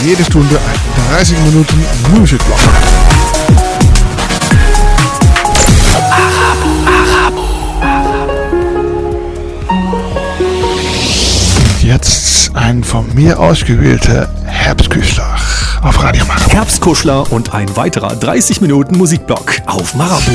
Jede Stunde 30 Minuten Musikblock. Jetzt ein von mir ausgewählter Herbstküchler auf Radio Marabu. Herbstkuschler und ein weiterer 30 Minuten Musikblock auf Marabu.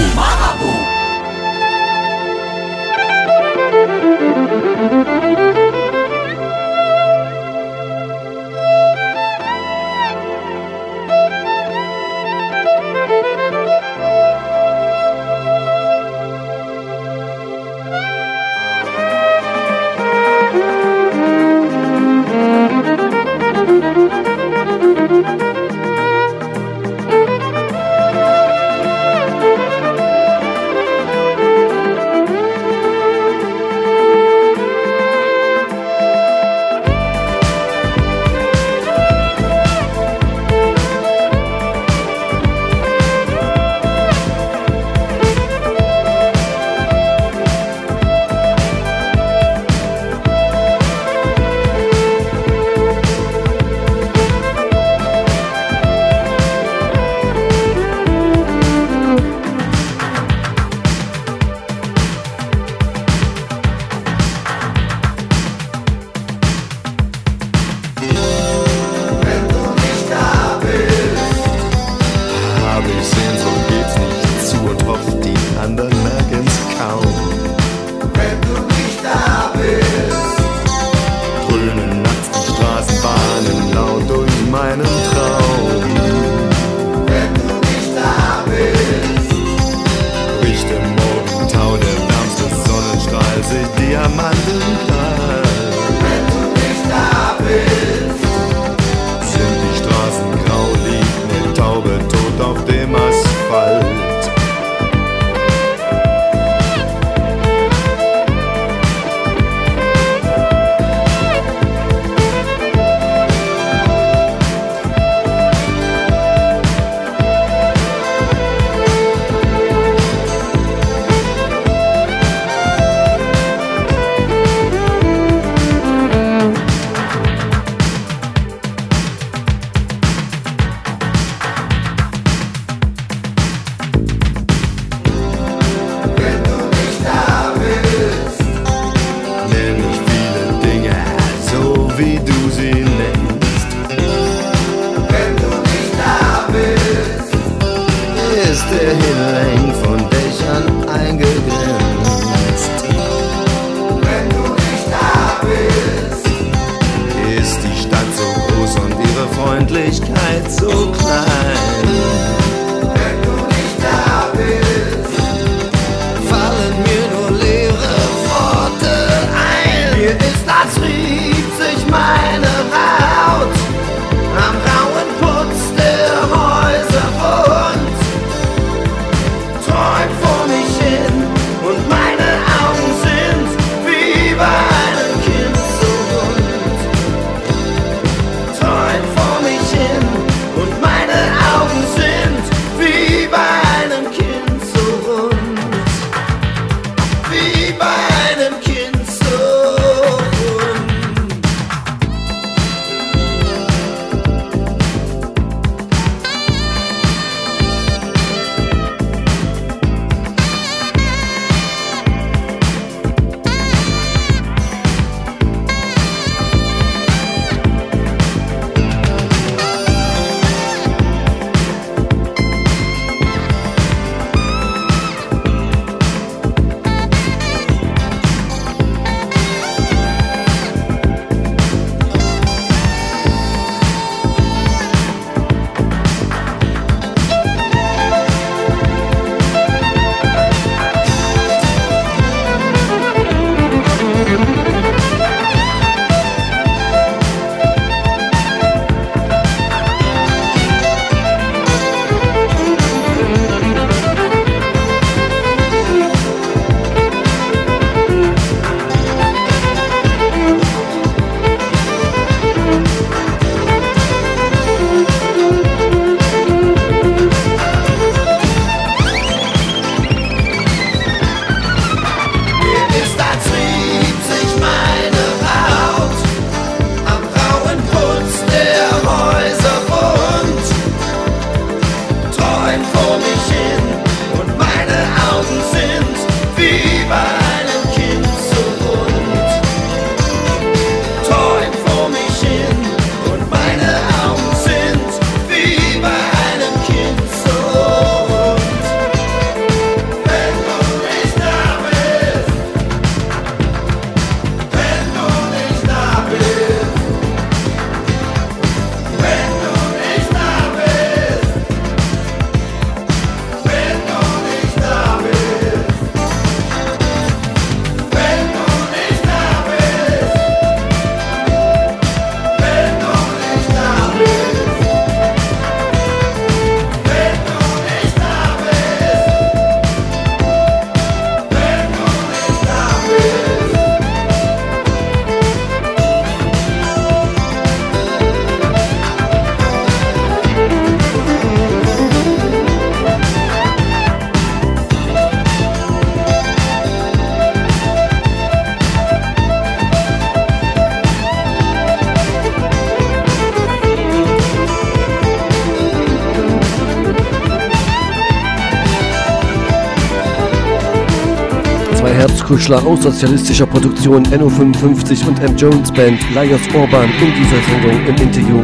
Träumt vor mich hin und meine Herbstkuschler aus sozialistischer Produktion NO55 und M. Jones Band Lajos Orban in dieser Sendung im Interview.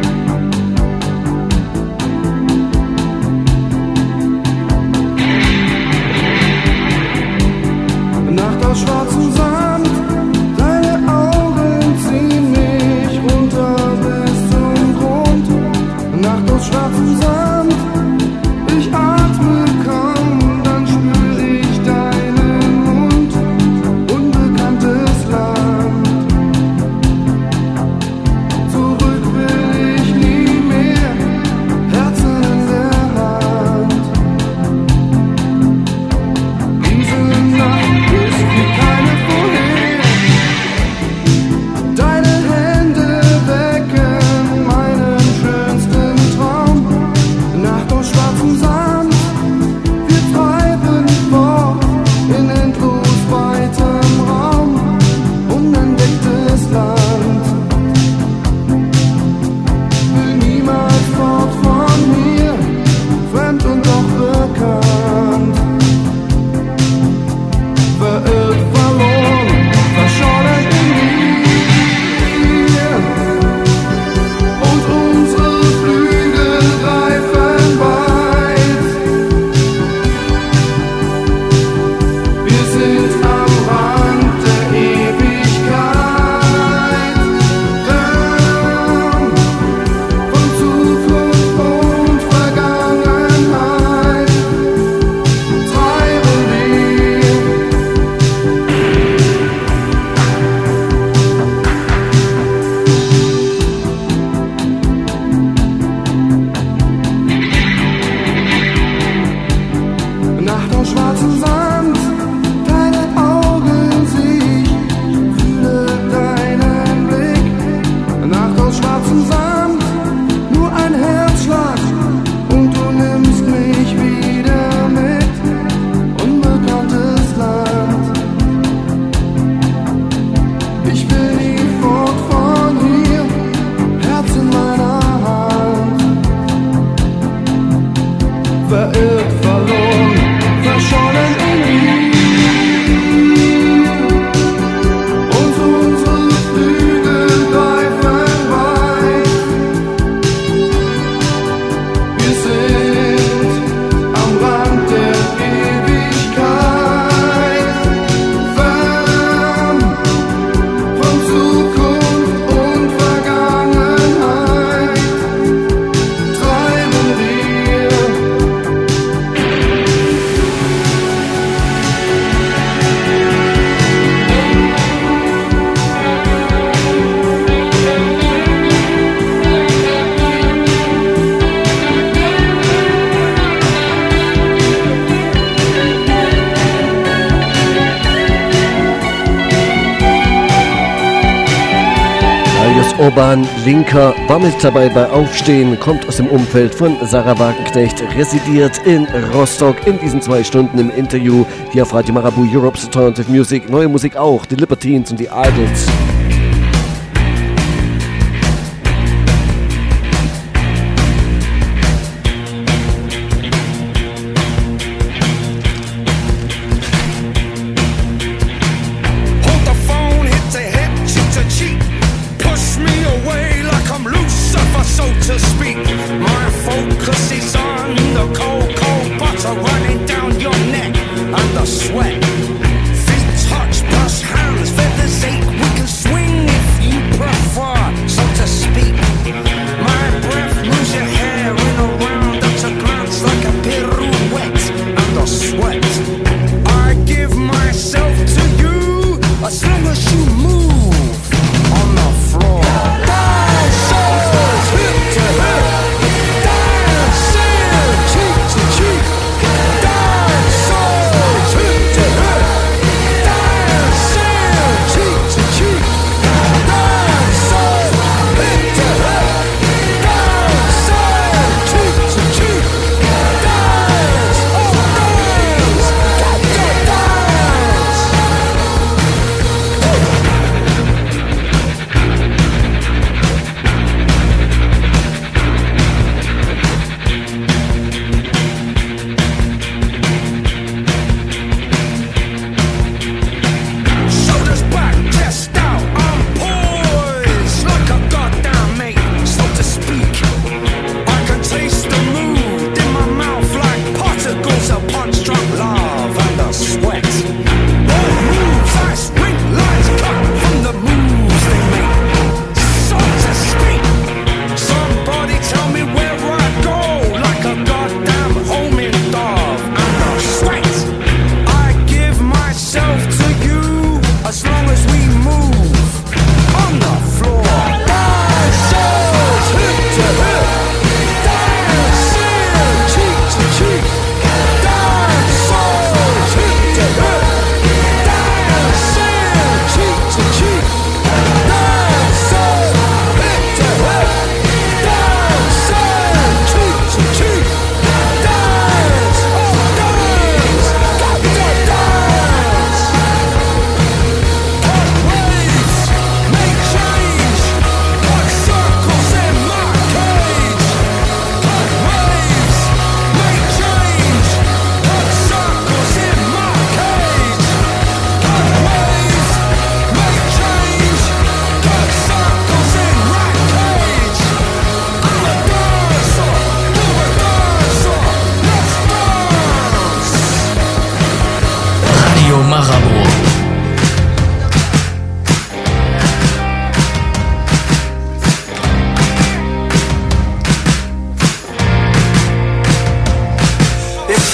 Orban, Linker, war mit dabei bei Aufstehen, kommt aus dem Umfeld von Sarah Wagenknecht, residiert in Rostock in diesen 2 Stunden im Interview hier auf Radio Marabu, Europe's Alternative Music, neue Musik auch, die Libertines und die Idols. Sweat, feet touch, brush hands, feathers ache, we can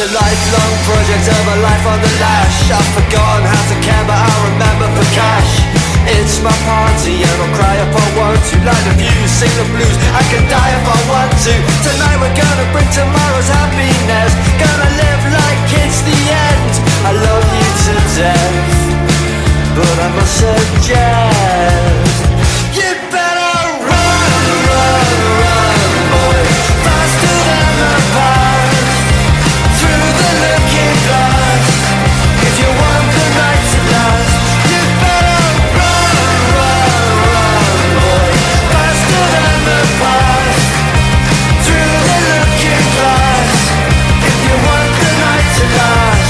a lifelong project of a life on the lash. I've forgotten how to care, but I remember for cash. It's my party and I'll cry if I want to. Light the views, sing the blues, I can die if I want to. Tonight we're gonna bring tomorrow's happiness. Gonna live like it's the end. I love you to death, but I must suggest you'd better run, run, run, boy, faster than the past, through the looking glass. If you want the night to last, you'd better run, run, run, boy, faster than the past, through the looking glass. If you want the night to last.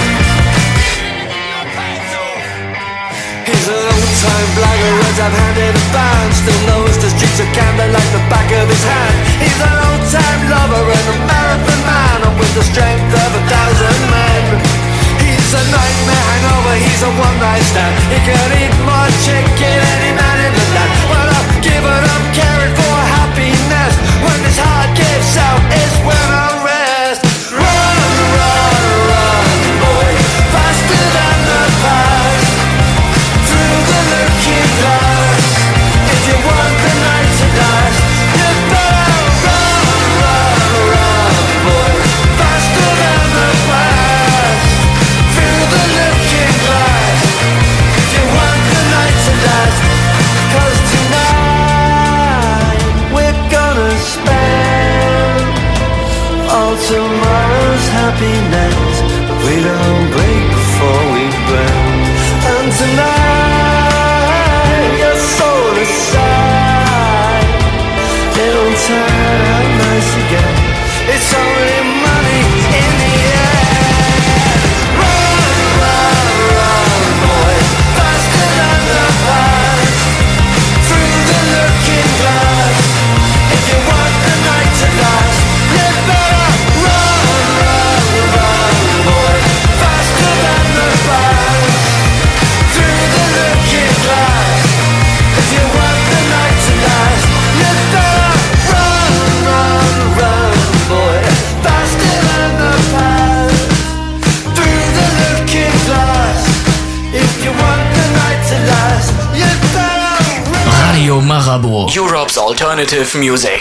He's an old-time blackguard, I've handed a band. Still knows the streets of Camden like the back of his hand. He's an old-time lover and a marathon man, and with the strength of 1,000 men. He's a nightmare hangover, he's a one-night stand. He could eat more chicken any man in the land. Well, I've given up caring for happiness. When this heart gives out is when I rest. Run, run, run, boy, faster than the past, through the looking glass. If you want the night to last, you better run, run, run, boy, faster than the past, through the looking glass. If you want the night to last, 'cause tonight we're gonna spend all tomorrow's happiness. We don't break before we burn. And tonight your soul aside, it'll turn out nice again. It's only money in the end. Run, run, run, boy, faster than the past, through the looking glass. If you want the night to last, you better run, run, run, boy, faster than the past, through the looking glass. If you want the night to last, you better run, run, run, boy, faster than the past, through the looking glass. If you want the night to last, you better run. Radio Marabout, Europe's alternative music.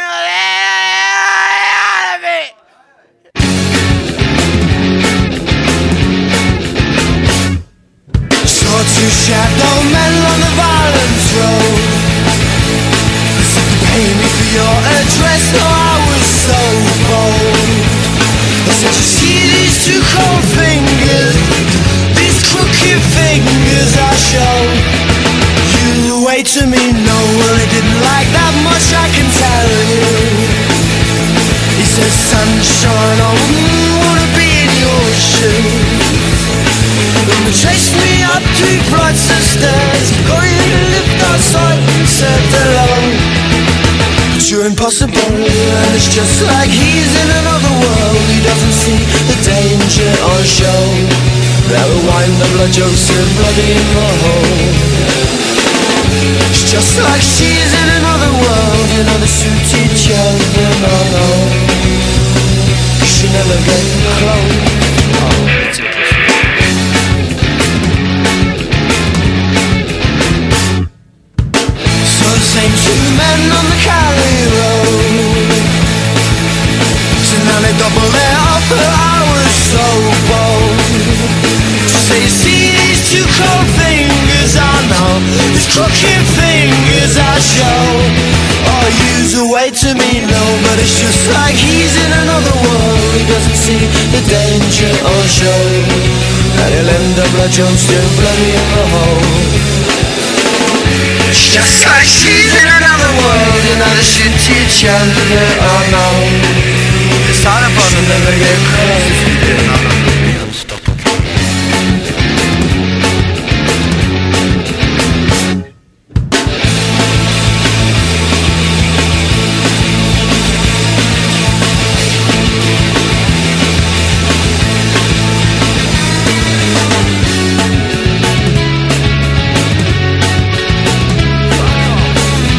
Saw two shadow men on the violence road. They said to pay me for your address, no, I was so bold. They said, you see these two cold fingers, these crooked fingers I show. You way to me, no, well they didn't like that much, I can tell you. He says, sunshine, I wouldn't wanna be in your shoes. Then they chased me up 3 flights of stairs, got you to lift outside and said hello. But you're impossible, and it's just like he's in another world. He doesn't see the danger on show. That'll wind the blood jokes and bloody in the hole. It's just like she's in another world. You know they suit each other, no, no. She never get close. Oh, it's so the same two men on the Cali road. So now they double their offer. I was so bold to say, you see these two cold fingers I know, these crooked fingers I show. Oh, use a way to me, no, but it's just like he's in another world. He doesn't see the danger on show, and he'll end up like John still bloody in the hole. It's just like she's in another world. You know they shoot each other, oh no. It's hard upon them, never get close.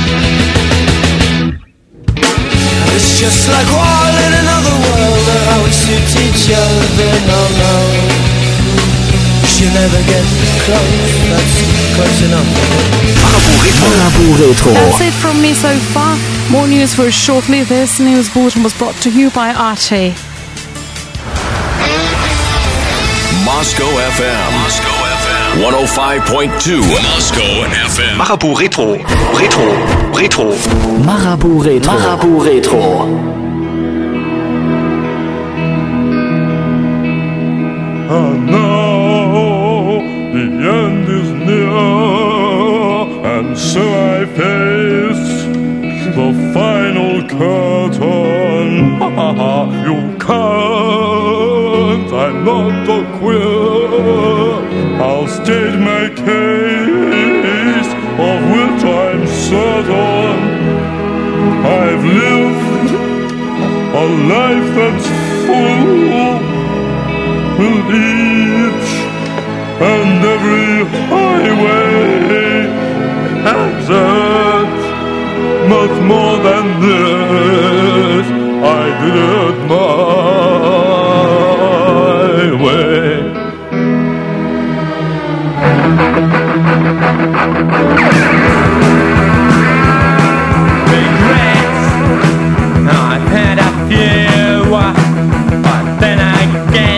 Just like all in another world, how it suit each other, no. She'll never get close, that's close enough. Marabu Retro. That's it from me so far. More news for shortly. This news bulletin was brought to you by Archie. Moscow FM 105.2 Moscow FM. Marabu Retro. Marabu Retro. And now the end is near, and so I face the final curtain. You can't, I'm not a queer. I'll state my case, of which I'm certain. I've lived a life that's full, with each and every highway exit. Much more than this, I did it my way. Regrets, I've had a few, but then again,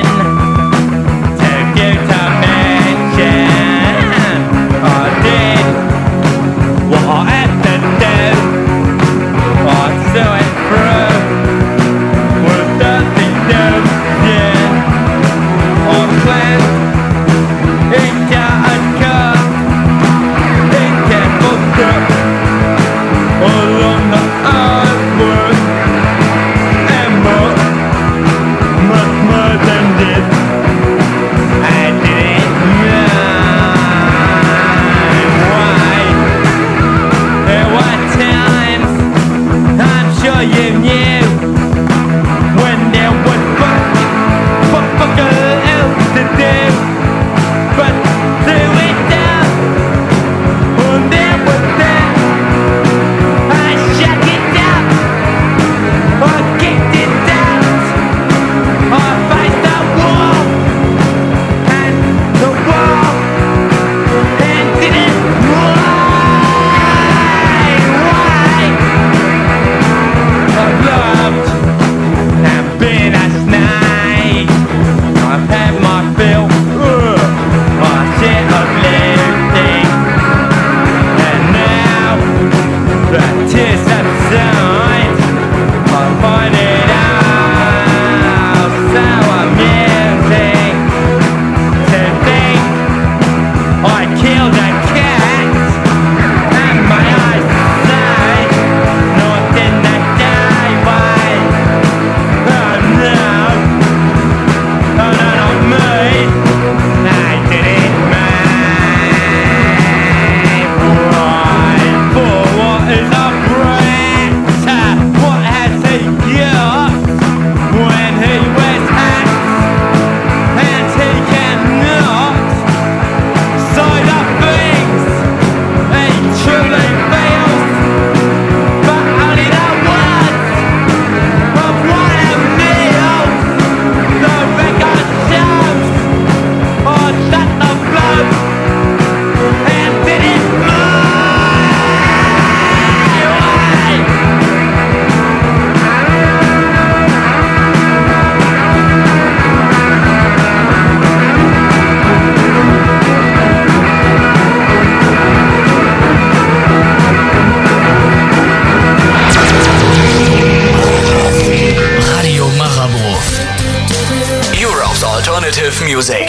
Music.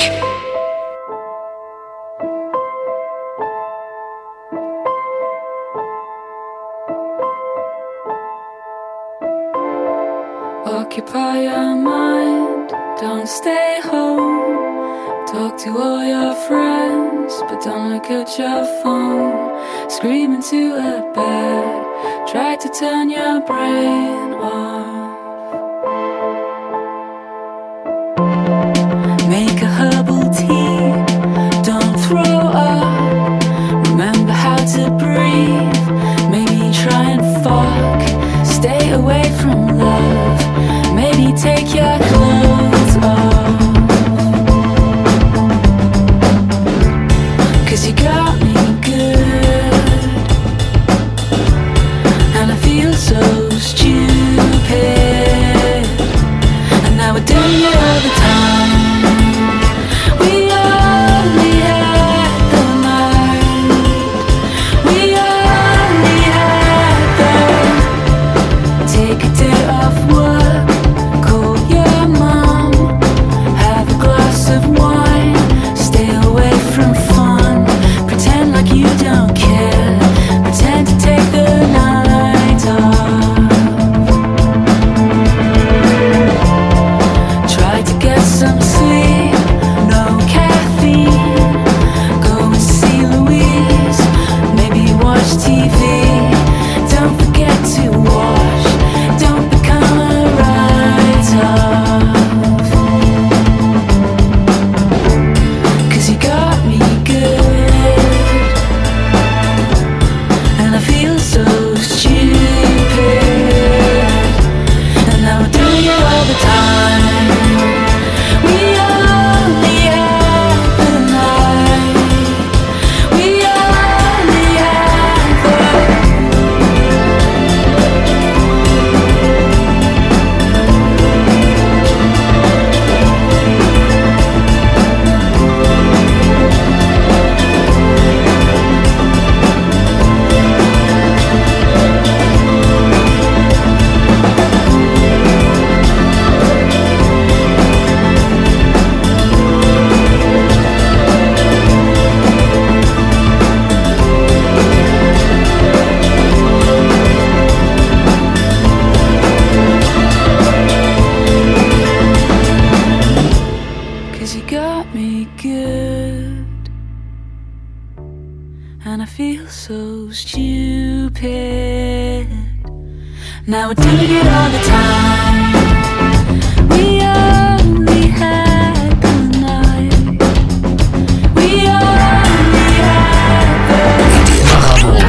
Occupy your mind, don't stay home. Talk to all your friends, but don't look at your phone. Scream into a bed, try to turn your brain off. Make a herbal tea, don't throw up. Remember how to breathe, maybe try and fuck. Stay away from love, maybe take your clothes Now we're doing it all the time. We only had the night. We only had the Marabout.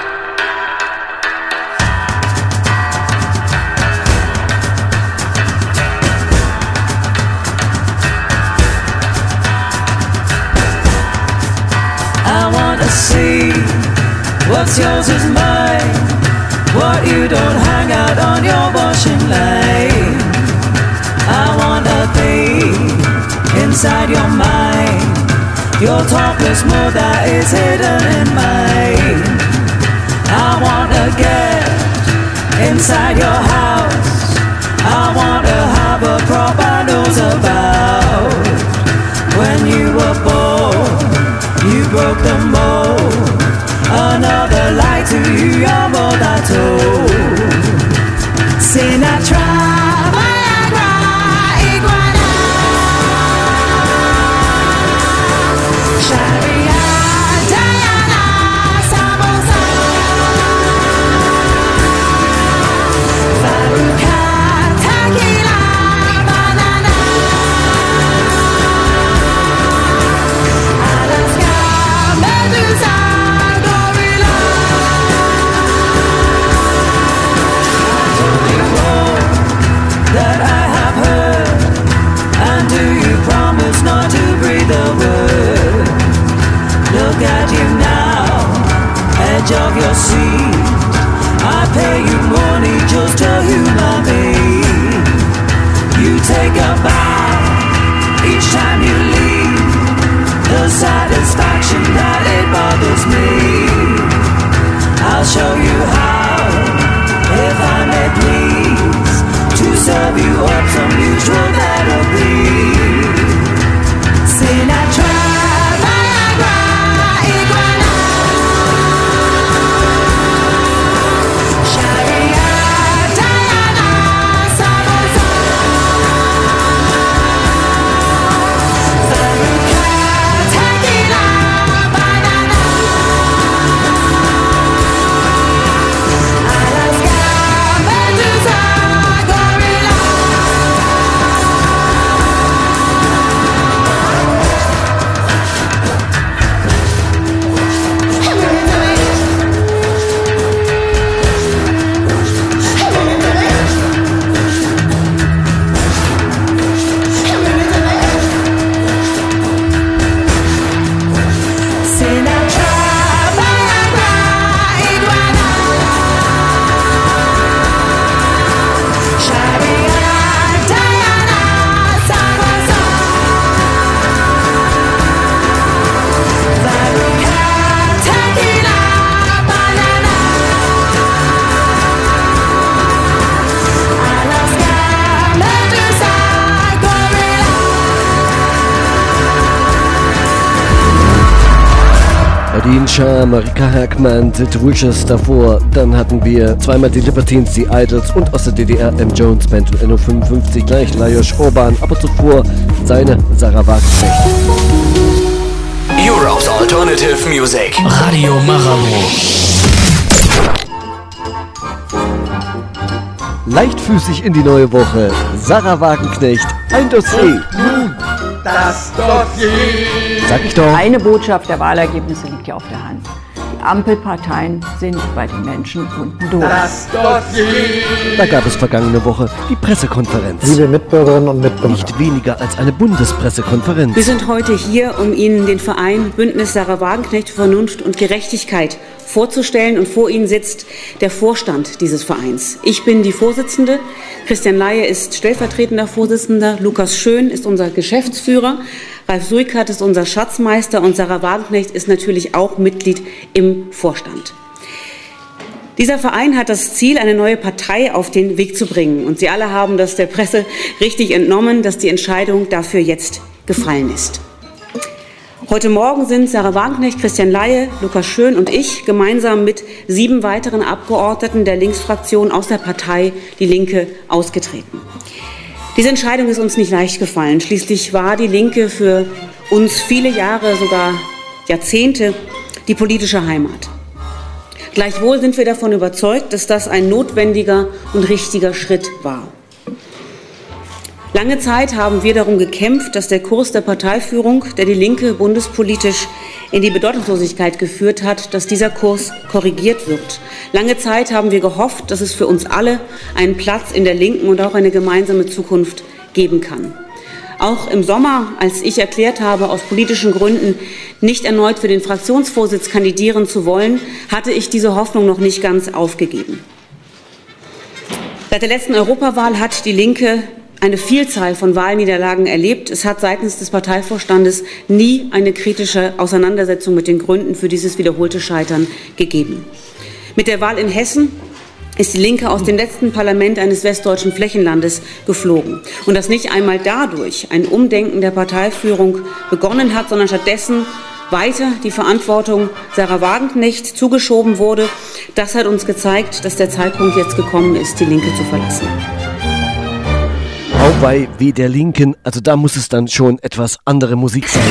I wanna see what's yours is mine. What you don't hang out on your washing line. I wanna be inside your mind. Your talkless mood that is hidden in mine. I wanna get inside your house. I wanna have a proper news about when you were born. You broke the mold. Another lie to you, your mold I told. Sinatra, Viagra, Iguana, Sharia, Diana, Samosa, Faruka, Tequila, Banana, Alaska, Medusa, Gorilla. That I have heard. And do you promise not to breathe a word? Look at you now, edge of your seat. I pay you money just to humor me. You take a bow each time you leave. The satisfaction that it bothers me. I'll show you how, if I may please, to serve you up some usual therapy. Sinatra, Viagra, Iguana, Sharia, Diana, Samosa, Faruka, Tequila, Banana, Alaska, Medusa, Gorilla. Sinatra, Viagra, Iguana, Sharia, Diana, Samosa, Faruka, Tequila, Banana, Alaska, Medusa, Gorilla. Nadine Shah, Marika Herkmann, Sid Vicious davor. Dann hatten wir zweimal die Libertines, die Idols und aus der DDR M. Jones Band und NO55 gleich Lajos Urban, aber zuvor seine Sarah Wagenknecht. Europe's Alternative Music. Radio Marabout. Leichtfüßig in die neue Woche. Sarah Wagenknecht, ein Dossier. Das Dossier. Sag ich doch. Eine Botschaft der Wahlergebnisse liegt ja auf der Hand. Die Ampelparteien sind bei den Menschen unten durch. Das Dossier. Da gab es vergangene Woche die Pressekonferenz. Liebe Mitbürgerinnen und Mitbürger. Nicht weniger als eine Bundespressekonferenz. Wir sind heute hier, um Ihnen den Verein Bündnis Sarah Wagenknecht für Vernunft und Gerechtigkeit vorzustellen. Und vor Ihnen sitzt der Vorstand dieses Vereins. Ich bin die Vorsitzende, Christian Laie ist stellvertretender Vorsitzender, Lukas Schön ist unser Geschäftsführer, Ralf Suikert ist unser Schatzmeister und Sarah Wagenknecht ist natürlich auch Mitglied im Vorstand. Dieser Verein hat das Ziel, eine neue Partei auf den Weg zu bringen. Und Sie alle haben das der Presse richtig entnommen, dass die Entscheidung dafür jetzt gefallen ist. Heute Morgen sind Sarah Wagenknecht, Christian Laie, Lukas Schön und ich gemeinsam mit 7 weiteren Abgeordneten der Linksfraktion aus der Partei Die Linke ausgetreten. Diese Entscheidung ist uns nicht leicht gefallen. Schließlich war die Linke für uns viele Jahre, sogar Jahrzehnte, die politische Heimat. Gleichwohl sind wir davon überzeugt, dass das ein notwendiger und richtiger Schritt war. Lange Zeit haben wir darum gekämpft, dass der Kurs der Parteiführung, der die Linke bundespolitisch in die Bedeutungslosigkeit geführt hat, dass dieser Kurs korrigiert wird. Lange Zeit haben wir gehofft, dass es für uns alle einen Platz in der Linken und auch eine gemeinsame Zukunft geben kann. Auch im Sommer, als ich erklärt habe, aus politischen Gründen nicht erneut für den Fraktionsvorsitz kandidieren zu wollen, hatte ich diese Hoffnung noch nicht ganz aufgegeben. Seit der letzten Europawahl hat die Linke eine Vielzahl von Wahlniederlagen erlebt. Es hat seitens des Parteivorstandes nie eine kritische Auseinandersetzung mit den Gründen für dieses wiederholte Scheitern gegeben. Mit der Wahl in Hessen ist die Linke aus dem letzten Parlament eines westdeutschen Flächenlandes geflogen. Und dass nicht einmal dadurch ein Umdenken der Parteiführung begonnen hat, sondern stattdessen weiter die Verantwortung Sarah Wagenknecht zugeschoben wurde, das hat uns gezeigt, dass der Zeitpunkt jetzt gekommen ist, die Linke zu verlassen. Auweih, wie der Linken, also da muss es dann schon etwas andere Musik sein.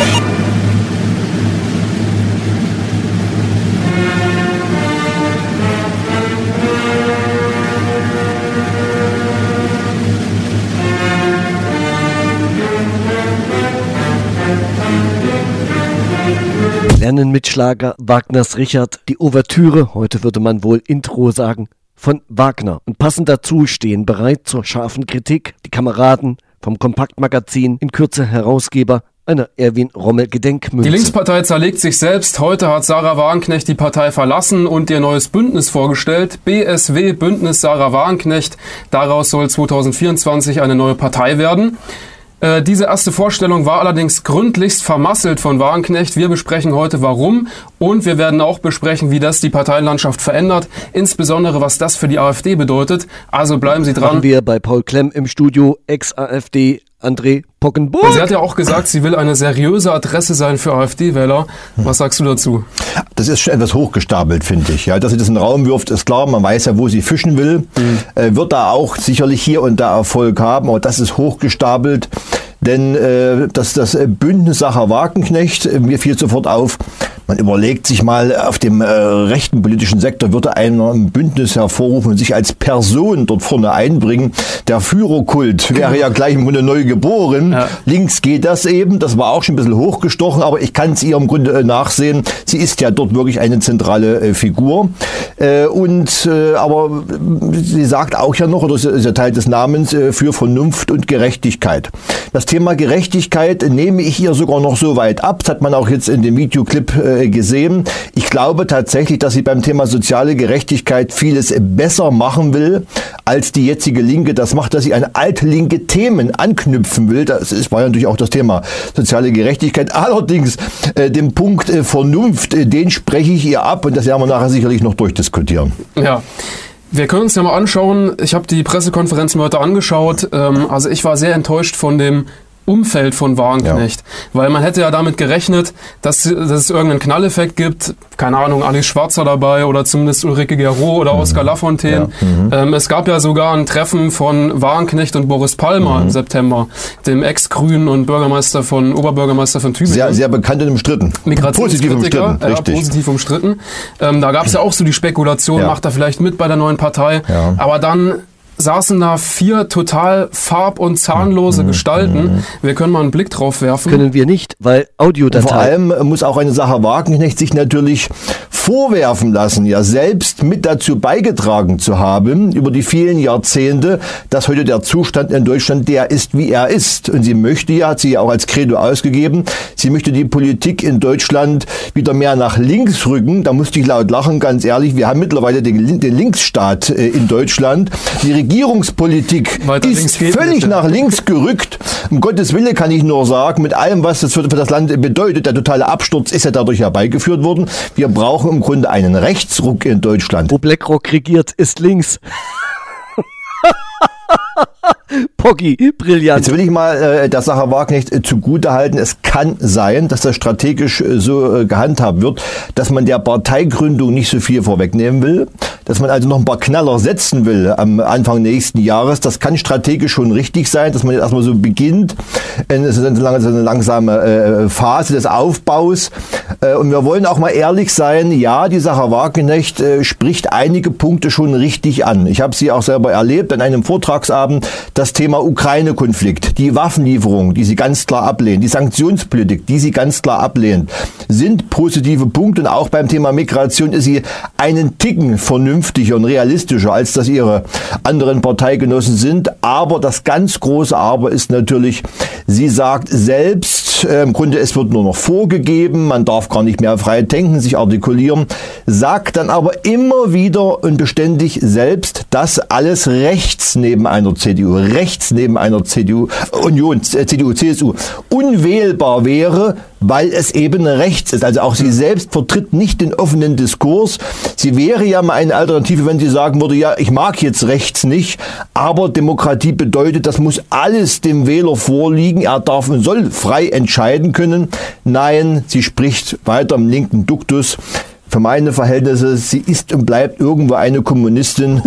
Lernen mit Schlager, Wagners Richard, die Ouvertüre, heute würde man wohl Intro sagen, von Wagner. Und passend dazu stehen bereit zur scharfen Kritik die Kameraden vom Kompaktmagazin, in Kürze Herausgeber einer Erwin Rommel Gedenkmünze. Die Linkspartei zerlegt sich selbst. Heute hat Sarah Wagenknecht die Partei verlassen und ihr neues Bündnis vorgestellt. BSW, Bündnis Sarah Wagenknecht. Daraus soll 2024 eine neue Partei werden. Diese erste Vorstellung war allerdings gründlichst vermasselt von Wagenknecht. Wir besprechen heute warum und wir werden auch besprechen, wie das die Parteienlandschaft verändert, insbesondere was das für die AfD bedeutet. Also bleiben Sie dran. Machen wir bei Paul Klemm im Studio, Ex-AfD André Poggenburg. Und sie hat ja auch gesagt, sie will eine seriöse Adresse sein für AfD-Wähler. Was sagst du dazu? Das ist schon etwas hochgestapelt, finde ich. Ja, dass sie das in den Raum wirft, ist klar. Man weiß ja, wo sie fischen will. Wird da auch sicherlich hier und da Erfolg haben. Aber das ist hochgestapelt. Denn das Bündnis Sarah Wagenknecht, mir fiel sofort auf, man überlegt sich mal, auf dem rechten politischen Sektor würde einer ein Bündnis hervorrufen und sich als Person dort vorne einbringen. Der Führerkult wäre ja gleich im Grunde neu geboren. Ja. Links geht das eben, das war auch schon ein bisschen hochgestochen, aber ich kann es ihr im Grunde nachsehen. Sie ist ja dort wirklich eine zentrale Figur. Aber sie sagt auch ja noch, oder ist ja Teil des Namens, für Vernunft und Gerechtigkeit. Das Thema Gerechtigkeit nehme ich ihr sogar noch so weit ab. Das hat man auch jetzt in dem Videoclip gesehen. Ich glaube tatsächlich, dass sie beim Thema soziale Gerechtigkeit vieles besser machen will, als die jetzige Linke das macht, dass sie an altlinke Themen anknüpfen will. Das war ja natürlich auch das Thema soziale Gerechtigkeit. Allerdings den Punkt Vernunft, den spreche ich ihr ab und das werden wir nachher sicherlich noch durchdiskutieren. Ja. Wir können uns ja mal anschauen, ich habe die Pressekonferenz mir heute angeschaut, also ich war sehr enttäuscht von dem Umfeld von Wagenknecht, weil man hätte ja damit gerechnet, dass es irgendeinen Knalleffekt gibt, keine Ahnung, Alice Schwarzer dabei oder zumindest Ulrike Gero oder Oskar Lafontaine. Ja. Es gab ja sogar ein Treffen von Wagenknecht und Boris Palmer im September, dem Ex-Grünen und Oberbürgermeister von Tübingen. Sehr, sehr bekannt und umstritten. Positiv umstritten, richtig. Positiv umstritten. Da gab es ja auch so die Spekulation, macht er vielleicht mit bei der neuen Partei, aber dann saßen da 4 total farb- und zahnlose Gestalten. Wir können mal einen Blick drauf werfen. Können wir nicht, weil Audiodatei. Vor allem muss auch eine Sarah Wagenknecht sich natürlich vorwerfen lassen, ja selbst mit dazu beigetragen zu haben, über die vielen Jahrzehnte, dass heute der Zustand in Deutschland der ist, wie er ist. Und sie möchte ja, hat sie ja auch als Credo ausgegeben, sie möchte die Politik in Deutschland wieder mehr nach links rücken. Da musste ich laut lachen, ganz ehrlich. Wir haben mittlerweile den Linksstaat in Deutschland. Die Regierungspolitik ist völlig nach links gerückt. Um Gottes Willen kann ich nur sagen, mit allem, was das für das Land bedeutet, der totale Absturz ist ja dadurch herbeigeführt worden. Wir brauchen im Grunde einen Rechtsruck in Deutschland. Wo BlackRock regiert, ist links. Poggi, brillant. Jetzt will ich mal der Sache Wagenknecht zugutehalten. Es kann sein, dass das strategisch so gehandhabt wird, dass man der Parteigründung nicht so viel vorwegnehmen will, dass man also noch ein paar Knaller setzen will am Anfang nächsten Jahres. Das kann strategisch schon richtig sein, dass man jetzt erstmal so beginnt. Es ist eine langsame Phase des Aufbaus. Und wir wollen auch mal ehrlich sein, ja, die Sache Wagenknecht spricht einige Punkte schon richtig an. Ich habe sie auch selber erlebt an einem Vortragsabend. Das Thema Ukraine-Konflikt, die Waffenlieferung, die sie ganz klar ablehnt, die Sanktionspolitik, die sie ganz klar ablehnt, sind positive Punkte. Und auch beim Thema Migration ist sie einen Ticken vernünftiger und realistischer, als das ihre anderen Parteigenossen sind. Aber das ganz große Aber ist natürlich, sie sagt selbst, im Grunde es wird nur noch vorgegeben, man darf gar nicht mehr frei denken, sich artikulieren, sagt dann aber immer wieder und beständig selbst, dass alles rechts neben einer CDU, CSU unwählbar wäre, weil es eben rechts ist. Also auch sie selbst vertritt nicht den offenen Diskurs. Sie wäre ja mal eine Alternative, wenn sie sagen würde, ja, ich mag jetzt rechts nicht, aber Demokratie bedeutet, das muss alles dem Wähler vorliegen. Er darf und soll frei entscheiden können. Nein, sie spricht weiter im linken Duktus. Für meine Verhältnisse, sie ist und bleibt irgendwo eine Kommunistin.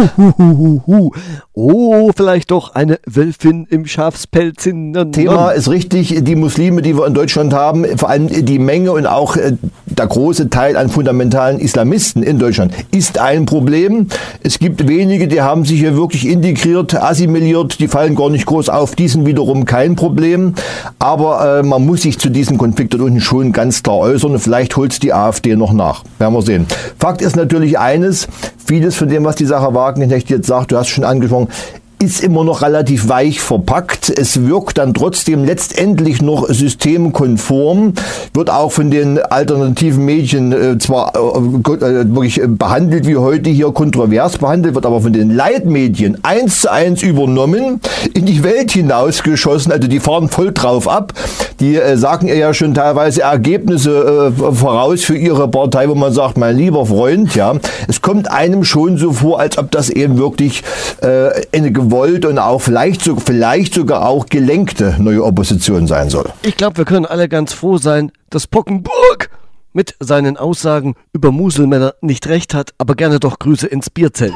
Oh, vielleicht doch eine Wölfin im Schafspelz. Thema ist richtig, die Muslime, die wir in Deutschland haben, vor allem die Menge und auch der große Teil an fundamentalen Islamisten in Deutschland, ist ein Problem. Es gibt wenige, die haben sich hier wirklich integriert, assimiliert, die fallen gar nicht groß auf, die sind wiederum kein Problem. Aber man muss sich zu diesem Konflikt dort unten schon ganz klar äußern und vielleicht holt es die AfD noch nach. Werden wir sehen. Fakt ist natürlich eines, vieles von dem, was die Sache Wagenknecht jetzt sagt, du hast schon angesprochen, ist immer noch relativ weich verpackt. Es wirkt dann trotzdem letztendlich noch systemkonform, wird auch von den alternativen Medien zwar wirklich behandelt wie heute hier, kontrovers behandelt, wird aber von den Leitmedien 1:1 übernommen, in die Welt hinausgeschossen, also die fahren voll drauf ab. Die sagen ja schon teilweise Ergebnisse voraus für ihre Partei, wo man sagt, mein lieber Freund, ja, es kommt einem schon so vor, als ob das eben wirklich eine gewollte und auch vielleicht sogar auch gelenkte neue Opposition sein soll. Ich glaube, wir können alle ganz froh sein, dass Pockenburg mit seinen Aussagen über Muselmänner nicht recht hat, aber gerne doch Grüße ins Bierzelt.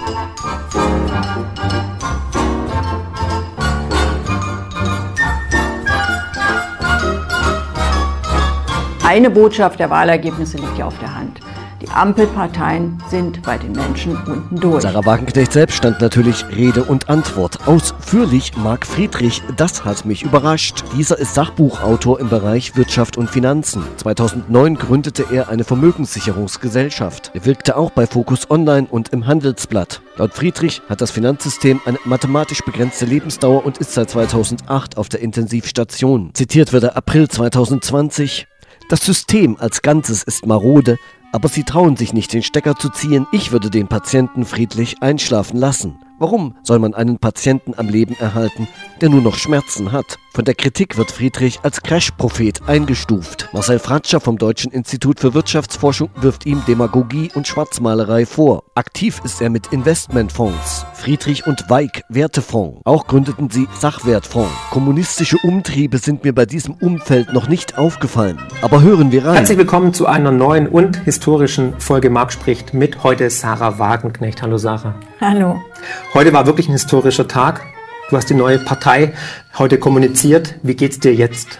Eine Botschaft der Wahlergebnisse liegt ja auf der Hand. Die Ampelparteien sind bei den Menschen unten durch. Sarah Wagenknecht selbst stand natürlich Rede und Antwort. Ausführlich Marc Friedrich, das hat mich überrascht. Dieser ist Sachbuchautor im Bereich Wirtschaft und Finanzen. 2009 gründete er eine Vermögenssicherungsgesellschaft. Er wirkte auch bei Focus Online und im Handelsblatt. Laut Friedrich hat das Finanzsystem eine mathematisch begrenzte Lebensdauer und ist seit 2008 auf der Intensivstation. Zitiert wird er April 2020. Das System als Ganzes ist marode, aber sie trauen sich nicht, den Stecker zu ziehen. Ich würde den Patienten friedlich einschlafen lassen. Warum soll man einen Patienten am Leben erhalten, der nur noch Schmerzen hat? Von der Kritik wird Friedrich als Crash-Prophet eingestuft. Marcel Fratscher vom Deutschen Institut für Wirtschaftsforschung wirft ihm Demagogie und Schwarzmalerei vor. Aktiv ist er mit Investmentfonds. Friedrich und Weig Wertefonds. Auch gründeten sie Sachwertfonds. Kommunistische Umtriebe sind mir bei diesem Umfeld noch nicht aufgefallen. Aber hören wir rein. Herzlich willkommen zu einer neuen und historischen Folge Marc spricht mit heute Sarah Wagenknecht. Hallo Sarah. Hallo. Heute war wirklich ein historischer Tag. Du hast die neue Partei heute kommuniziert. Wie geht's dir jetzt?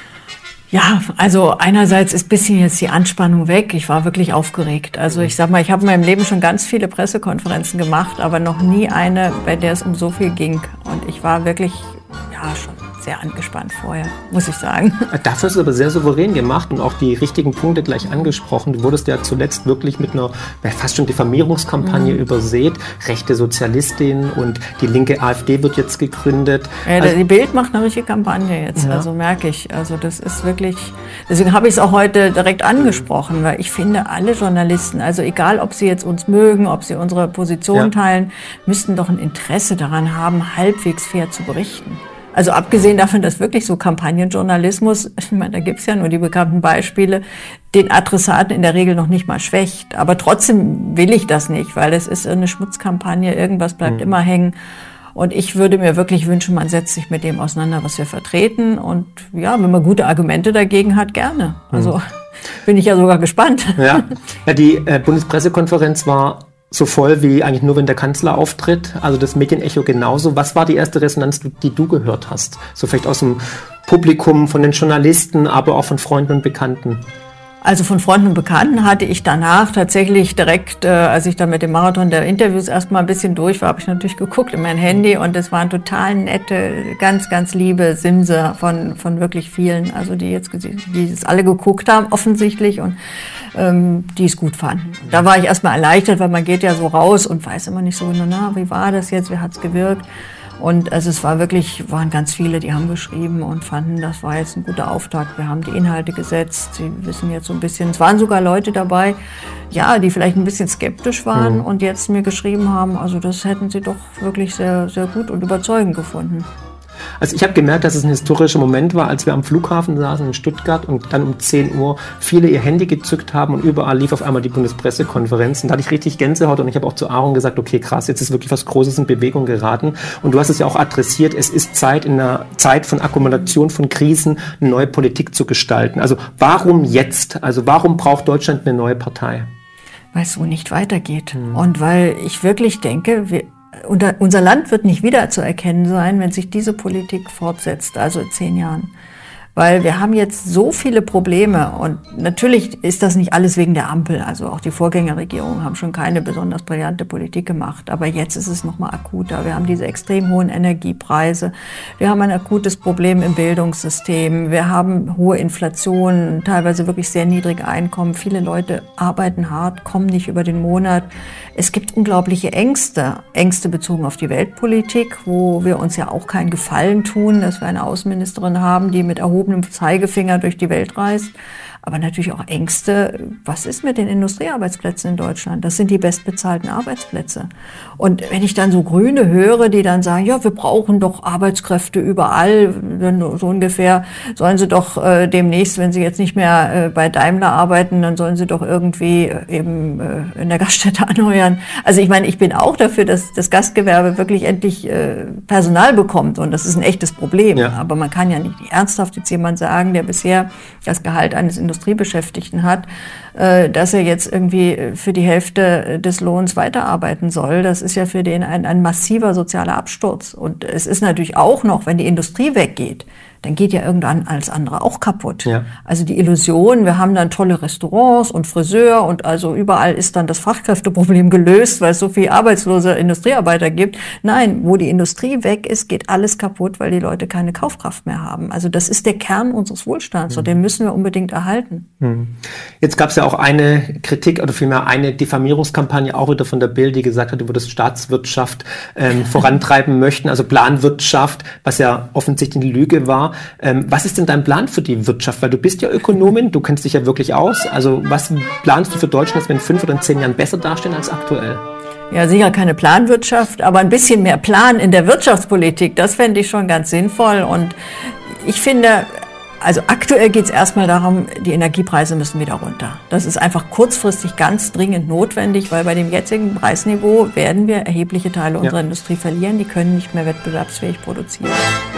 Ja, also einerseits ist ein bisschen jetzt die Anspannung weg. Ich war wirklich aufgeregt. Also ich sag mal, ich habe in meinem Leben schon ganz viele Pressekonferenzen gemacht, aber noch nie eine, bei der es um so viel ging. Und ich war wirklich, ja, schon sehr angespannt vorher, muss ich sagen. Dafür ist es aber sehr souverän gemacht und auch die richtigen Punkte gleich angesprochen. Du wurdest ja zuletzt wirklich mit einer fast schon Diffamierungskampagne übersät. Rechte Sozialistin und die linke AfD wird jetzt gegründet. Ja, also, die Bild macht eine richtige Kampagne jetzt, also merke ich. Also das ist wirklich, deswegen habe ich es auch heute direkt angesprochen, weil ich finde, alle Journalisten, also egal, ob sie jetzt uns mögen, ob sie unsere Position teilen, müssten doch ein Interesse daran haben, halbwegs fair zu berichten. Also abgesehen davon, dass wirklich so Kampagnenjournalismus, ich meine, da gibt's ja nur die bekannten Beispiele, den Adressaten in der Regel noch nicht mal schwächt. Aber trotzdem will ich das nicht, weil es ist eine Schmutzkampagne, irgendwas bleibt immer hängen. Und ich würde mir wirklich wünschen, man setzt sich mit dem auseinander, was wir vertreten. Und ja, wenn man gute Argumente dagegen hat, gerne. Also bin ich ja sogar gespannt. Ja, die Bundespressekonferenz war so voll wie eigentlich nur, wenn der Kanzler auftritt. Also das Medienecho genauso. Was war die erste Resonanz, die du gehört hast? So vielleicht aus dem Publikum, von den Journalisten, aber auch von Freunden und Bekannten. Also von Freunden und Bekannten hatte ich danach tatsächlich direkt, als ich dann mit dem Marathon der Interviews erstmal ein bisschen durch war, habe ich natürlich geguckt in mein Handy und es waren total nette, ganz, ganz liebe Simse von wirklich vielen, also die es alle geguckt haben offensichtlich und die es gut fanden. Da war ich erstmal erleichtert, weil man geht ja so raus und weiß immer nicht so genau, wie war das jetzt, wie hat's gewirkt. Und also es waren ganz viele, die haben geschrieben und fanden, das war jetzt ein guter Auftakt. Wir haben die Inhalte gesetzt. Sie wissen jetzt so ein bisschen, es waren sogar Leute dabei, ja, die vielleicht ein bisschen skeptisch waren und jetzt mir geschrieben haben, also das hätten sie doch wirklich sehr, sehr gut und überzeugend gefunden. Also ich habe gemerkt, dass es ein historischer Moment war, als wir am Flughafen saßen in Stuttgart und dann um 10 Uhr viele ihr Handy gezückt haben und überall lief auf einmal die Bundespressekonferenz. Und da hatte ich richtig Gänsehaut und ich habe auch zu Aaron gesagt, okay, krass, jetzt ist wirklich was Großes in Bewegung geraten. Und du hast es ja auch adressiert, es ist Zeit, in einer Zeit von Akkumulation von Krisen eine neue Politik zu gestalten. Also warum jetzt? Also warum braucht Deutschland eine neue Partei? Weil es so nicht weitergeht. Und weil ich wirklich denke, unser Land wird nicht wieder zu erkennen sein, wenn sich diese Politik fortsetzt, also in 10 Jahren. Weil wir haben jetzt so viele Probleme und natürlich ist das nicht alles wegen der Ampel. Also auch die Vorgängerregierungen haben schon keine besonders brillante Politik gemacht. Aber jetzt ist es nochmal akuter. Wir haben diese extrem hohen Energiepreise. Wir haben ein akutes Problem im Bildungssystem. Wir haben hohe Inflation, teilweise wirklich sehr niedrige Einkommen. Viele Leute arbeiten hart, kommen nicht über den Monat. Es gibt unglaubliche Ängste bezogen auf die Weltpolitik, wo wir uns ja auch keinen Gefallen tun, dass wir eine Außenministerin haben, die mit erhobenem Zeigefinger durch die Welt reist. Aber natürlich auch Ängste, was ist mit den Industriearbeitsplätzen in Deutschland? Das sind die bestbezahlten Arbeitsplätze. Und wenn ich dann so Grüne höre, die dann sagen, ja, wir brauchen doch Arbeitskräfte überall, so ungefähr, sollen sie doch demnächst, wenn sie jetzt nicht mehr bei Daimler arbeiten, dann sollen sie doch irgendwie eben in der Gaststätte anheuern. Also ich meine, ich bin auch dafür, dass das Gastgewerbe wirklich endlich Personal bekommt und das ist ein echtes Problem. Ja. Aber man kann ja nicht ernsthaft jetzt jemand sagen, der bisher das Gehalt eines Industriebeschäftigten hat, dass er jetzt irgendwie für die Hälfte des Lohns weiterarbeiten soll. Das ist ja für den ein massiver sozialer Absturz. Und es ist natürlich auch noch, wenn die Industrie weggeht, dann geht ja irgendwann alles andere auch kaputt. Ja. Also die Illusion, wir haben dann tolle Restaurants und Friseur und also überall ist dann das Fachkräfteproblem gelöst, weil es so viel arbeitslose Industriearbeiter gibt. Nein, wo die Industrie weg ist, geht alles kaputt, weil die Leute keine Kaufkraft mehr haben. Also das ist der Kern unseres Wohlstands und den müssen wir unbedingt erhalten. Jetzt gab es ja auch eine Kritik oder vielmehr eine Diffamierungskampagne auch wieder von der Bild, die gesagt hat, über das Staatswirtschaft vorantreiben möchten, also Planwirtschaft, was ja offensichtlich eine Lüge war. Was ist denn dein Plan für die Wirtschaft? Weil du bist ja Ökonomin, du kennst dich ja wirklich aus. Also was planst du für Deutschland, dass wir in 5 oder in 10 Jahren besser dastehen als aktuell? Ja, sicher keine Planwirtschaft, aber ein bisschen mehr Plan in der Wirtschaftspolitik, das fände ich schon ganz sinnvoll. Und ich finde, also aktuell geht es erstmal darum, die Energiepreise müssen wieder runter. Das ist einfach kurzfristig ganz dringend notwendig, weil bei dem jetzigen Preisniveau werden wir erhebliche Teile unserer Industrie verlieren. Die können nicht mehr wettbewerbsfähig produzieren.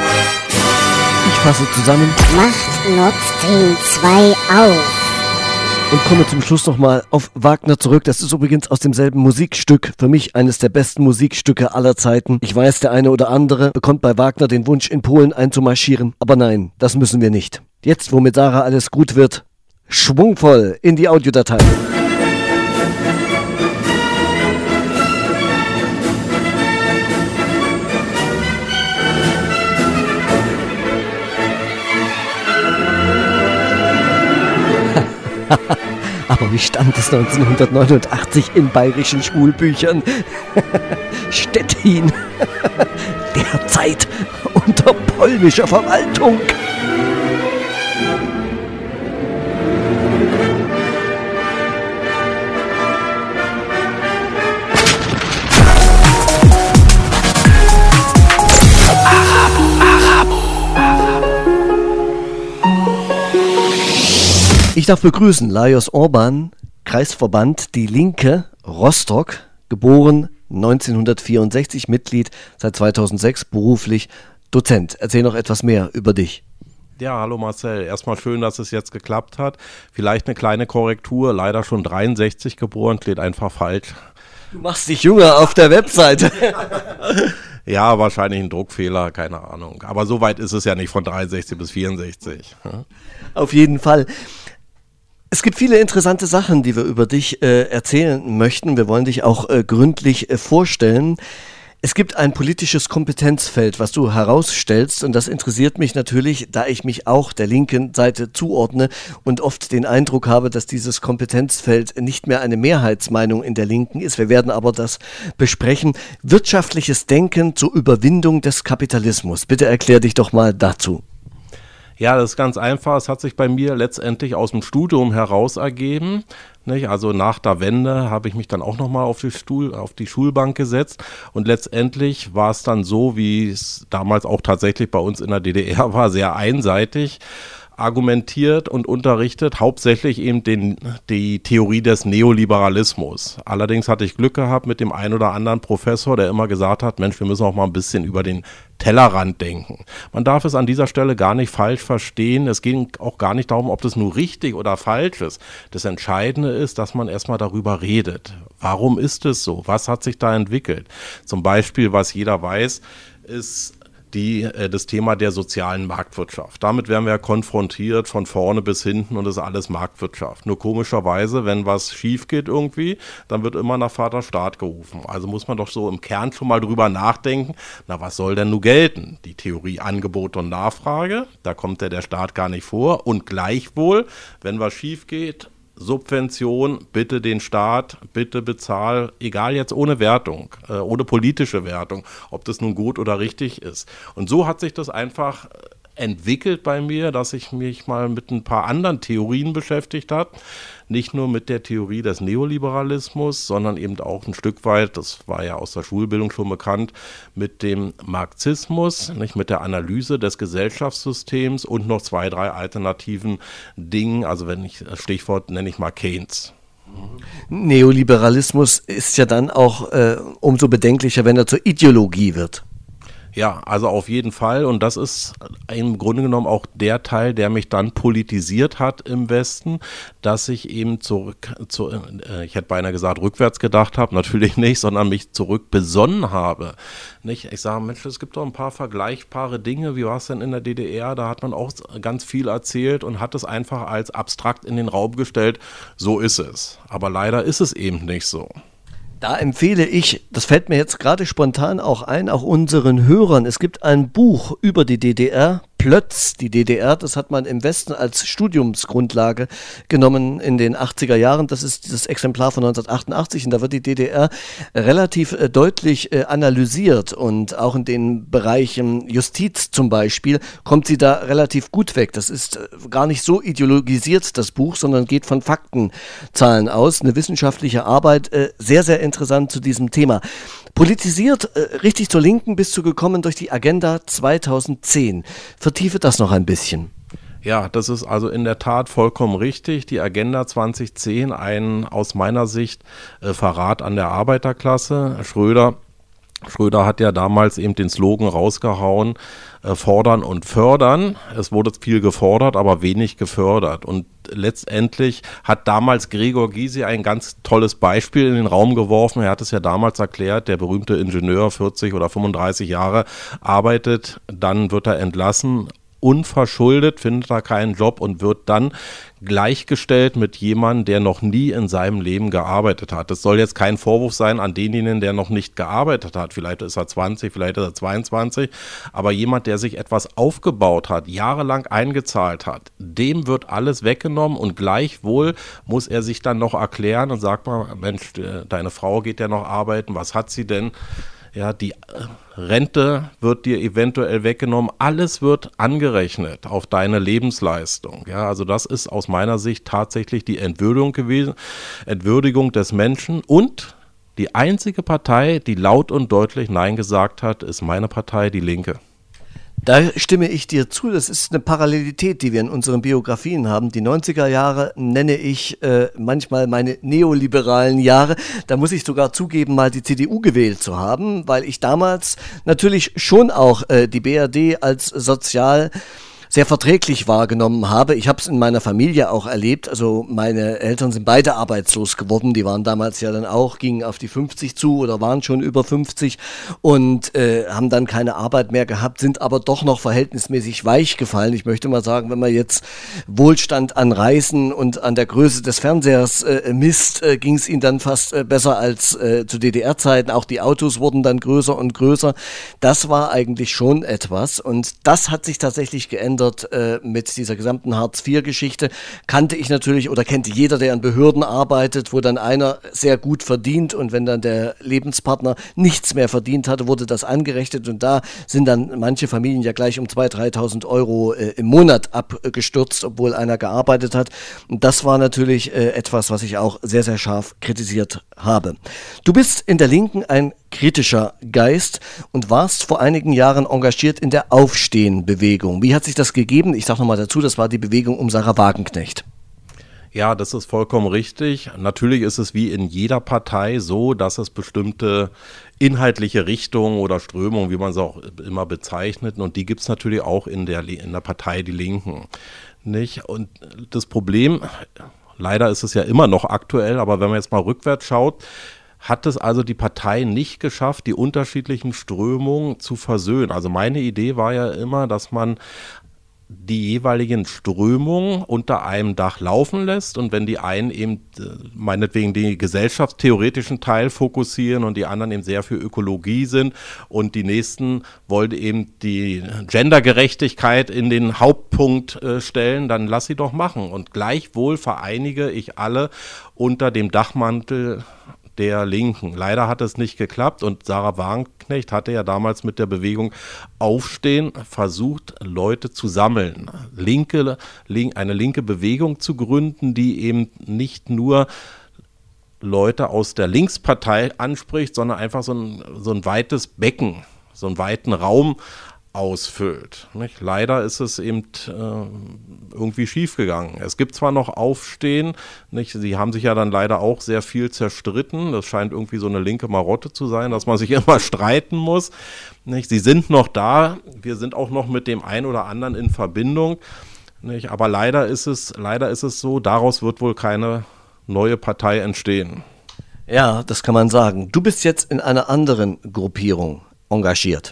Ich fasse zusammen. Macht Nord Stream 2 auf. Und komme zum Schluss nochmal auf Wagner zurück. Das ist übrigens aus demselben Musikstück. Für mich eines der besten Musikstücke aller Zeiten. Ich weiß, der eine oder andere bekommt bei Wagner den Wunsch, in Polen einzumarschieren. Aber nein, das müssen wir nicht. Jetzt, wo mit Sarah alles gut wird, schwungvoll in die Audiodatei. Aber wie stand es 1989 in bayerischen Schulbüchern? Stettin, derzeit unter polnischer Verwaltung. Ich darf begrüßen Lajos Orban, Kreisverband Die Linke, Rostock, geboren 1964 Mitglied, seit 2006 beruflich Dozent. Erzähl noch etwas mehr über dich. Ja, hallo Marcel. Erstmal schön, dass es jetzt geklappt hat. Vielleicht eine kleine Korrektur. Leider schon 63 geboren, steht einfach falsch. Du machst dich jünger auf der Webseite. Ja, wahrscheinlich ein Druckfehler, keine Ahnung. Aber so weit ist es ja nicht von 63 bis 64. Auf jeden Fall. Es gibt viele interessante Sachen, die wir über dich erzählen möchten. Wir wollen dich auch gründlich vorstellen. Es gibt ein politisches Kompetenzfeld, was du herausstellst, und das interessiert mich natürlich, da ich mich auch der linken Seite zuordne und oft den Eindruck habe, dass dieses Kompetenzfeld nicht mehr eine Mehrheitsmeinung in der Linken ist. Wir werden aber das besprechen. Wirtschaftliches Denken zur Überwindung des Kapitalismus. Bitte erklär dich doch mal dazu. Ja, das ist ganz einfach. Es hat sich bei mir letztendlich aus dem Studium heraus ergeben. Nicht? Also nach der Wende habe ich mich dann auch nochmal auf die Schulbank gesetzt, und letztendlich war es dann so, wie es damals auch tatsächlich bei uns in der DDR war, sehr einseitig argumentiert und unterrichtet, hauptsächlich eben die Theorie des Neoliberalismus. Allerdings hatte ich Glück gehabt mit dem einen oder anderen Professor, der immer gesagt hat, Mensch, wir müssen auch mal ein bisschen über den Tellerrand denken. Man darf es an dieser Stelle gar nicht falsch verstehen. Es ging auch gar nicht darum, ob das nur richtig oder falsch ist. Das Entscheidende ist, dass man erstmal darüber redet. Warum ist es so? Was hat sich da entwickelt? Zum Beispiel, was jeder weiß, ist das Thema der sozialen Marktwirtschaft. Damit werden wir konfrontiert von vorne bis hinten, und das ist alles Marktwirtschaft. Nur komischerweise, wenn was schief geht irgendwie, dann wird immer nach Vater Staat gerufen. Also muss man doch so im Kern schon mal drüber nachdenken, na, was soll denn nun gelten? Die Theorie Angebot und Nachfrage, da kommt der Staat gar nicht vor, und gleichwohl, wenn was schief geht, Subvention, bitte den Staat, bitte bezahl, egal jetzt ohne Wertung, ohne politische Wertung, ob das nun gut oder richtig ist. Und so hat sich das einfach entwickelt bei mir, dass ich mich mal mit ein paar anderen Theorien beschäftigt habe. Nicht nur mit der Theorie des Neoliberalismus, sondern eben auch ein Stück weit, das war ja aus der Schulbildung schon bekannt, mit dem Marxismus, nicht, mit der Analyse des Gesellschaftssystems und noch 2, 3 alternativen Dingen. Also das Stichwort nenne ich mal Keynes. Neoliberalismus ist ja dann auch umso bedenklicher, wenn er zur Ideologie wird. Ja, also auf jeden Fall, und das ist im Grunde genommen auch der Teil, der mich dann politisiert hat im Westen, dass ich eben ich hätte beinahe gesagt, rückwärts gedacht habe, natürlich nicht, sondern mich zurück besonnen habe. Nicht? Ich sage, Mensch, es gibt doch ein paar vergleichbare Dinge, wie war es denn in der DDR, da hat man auch ganz viel erzählt und hat es einfach als abstrakt in den Raum gestellt, so ist es. Aber leider ist es eben nicht so. Da empfehle ich, das fällt mir jetzt gerade spontan auch ein, auch unseren Hörern, es gibt ein Buch über die DDR, Plötz, die DDR, das hat man im Westen als Studiumsgrundlage genommen in den 80er Jahren. Das ist das Exemplar von 1988, und da wird die DDR relativ deutlich analysiert, und auch in den Bereichen Justiz zum Beispiel kommt sie da relativ gut weg. Das ist gar nicht so ideologisiert, das Buch, sondern geht von Faktenzahlen aus. Eine wissenschaftliche Arbeit, sehr, sehr interessant zu diesem Thema. Politisiert, richtig zur Linken bist du gekommen durch die Agenda 2010. Vertiefe das noch ein bisschen. Ja, das ist also in der Tat vollkommen richtig. Die Agenda 2010, ein aus meiner Sicht Verrat an der Arbeiterklasse. Schröder hat ja damals eben den Slogan rausgehauen, fordern und fördern. Es wurde viel gefordert, aber wenig gefördert. Und letztendlich hat damals Gregor Gysi ein ganz tolles Beispiel in den Raum geworfen. Er hat es ja damals erklärt, der berühmte Ingenieur, 40 oder 35 Jahre, arbeitet, dann wird er entlassen, unverschuldet, findet er keinen Job und wird dann gleichgestellt mit jemandem, der noch nie in seinem Leben gearbeitet hat. Das soll jetzt kein Vorwurf sein an denjenigen, der noch nicht gearbeitet hat. Vielleicht ist er 20, vielleicht ist er 22, aber jemand, der sich etwas aufgebaut hat, jahrelang eingezahlt hat, dem wird alles weggenommen, und gleichwohl muss er sich dann noch erklären und sagt mal, Mensch, deine Frau geht ja noch arbeiten, was hat sie denn? Ja, die Rente wird dir eventuell weggenommen. Alles wird angerechnet auf deine Lebensleistung. Ja, also das ist aus meiner Sicht tatsächlich die Entwürdigung gewesen, Entwürdigung des Menschen. Und die einzige Partei, die laut und deutlich Nein gesagt hat, ist meine Partei, die Linke. Da stimme ich dir zu. Das ist eine Parallelität, die wir in unseren Biografien haben. Die 90er Jahre nenne ich manchmal meine neoliberalen Jahre. Da muss ich sogar zugeben, mal die CDU gewählt zu haben, weil ich damals natürlich schon auch die BRD als sozial sehr verträglich wahrgenommen habe. Ich habe es in meiner Familie auch erlebt. Also meine Eltern sind beide arbeitslos geworden. Die waren damals ja dann auch, gingen auf die 50 zu oder waren schon über 50 und haben dann keine Arbeit mehr gehabt, sind aber doch noch verhältnismäßig weich gefallen. Ich möchte mal sagen, wenn man jetzt Wohlstand an Reisen und an der Größe des Fernsehers misst, ging es ihnen dann fast besser als zu DDR-Zeiten. Auch die Autos wurden dann größer und größer. Das war eigentlich schon etwas und das hat sich tatsächlich geändert. Mit dieser gesamten Hartz-IV-Geschichte kannte ich natürlich oder kennt jeder, der in Behörden arbeitet, wo dann einer sehr gut verdient und wenn dann der Lebenspartner nichts mehr verdient hatte, wurde das angerechnet und da sind dann manche Familien ja gleich um 2.000, 3.000 Euro im Monat abgestürzt, obwohl einer gearbeitet hat. Und das war natürlich etwas, was ich auch sehr, sehr scharf kritisiert habe. Du bist in der Linken ein kritischer Geist und warst vor einigen Jahren engagiert in der Aufstehen-Bewegung. Wie hat sich das gegeben? Ich sage nochmal dazu, das war die Bewegung um Sarah Wagenknecht. Ja, das ist vollkommen richtig. Natürlich ist es wie in jeder Partei so, dass es bestimmte inhaltliche Richtungen oder Strömungen, wie man sie auch immer bezeichnet, und die gibt es natürlich auch in der Partei Die Linken. Nicht? Und das Problem, leider ist es ja immer noch aktuell, aber wenn man jetzt mal rückwärts schaut, hat es also die Partei nicht geschafft, die unterschiedlichen Strömungen zu versöhnen. Also meine Idee war ja immer, dass man die jeweiligen Strömungen unter einem Dach laufen lässt und wenn die einen eben meinetwegen den gesellschaftstheoretischen Teil fokussieren und die anderen eben sehr für Ökologie sind und die nächsten wollen eben die Gendergerechtigkeit in den Hauptpunkt stellen, dann lass sie doch machen. Und gleichwohl vereinige ich alle unter dem Dachmantel der Linken. Leider hat es nicht geklappt und Sarah Wagenknecht hatte ja damals mit der Bewegung Aufstehen versucht, Leute zu sammeln, eine linke Bewegung zu gründen, die eben nicht nur Leute aus der Linkspartei anspricht, sondern einfach so ein weites Becken, so einen weiten Raum ausfüllt. Nicht? Leider ist es eben irgendwie schiefgegangen. Es gibt zwar noch Aufstehen, nicht? Sie haben sich ja dann leider auch sehr viel zerstritten. Das scheint irgendwie so eine linke Marotte zu sein, dass man sich immer streiten muss. Nicht? Sie sind noch da. Wir sind auch noch mit dem einen oder anderen in Verbindung. Nicht? Aber leider ist es so, daraus wird wohl keine neue Partei entstehen. Ja, das kann man sagen. Du bist jetzt in einer anderen Gruppierung engagiert.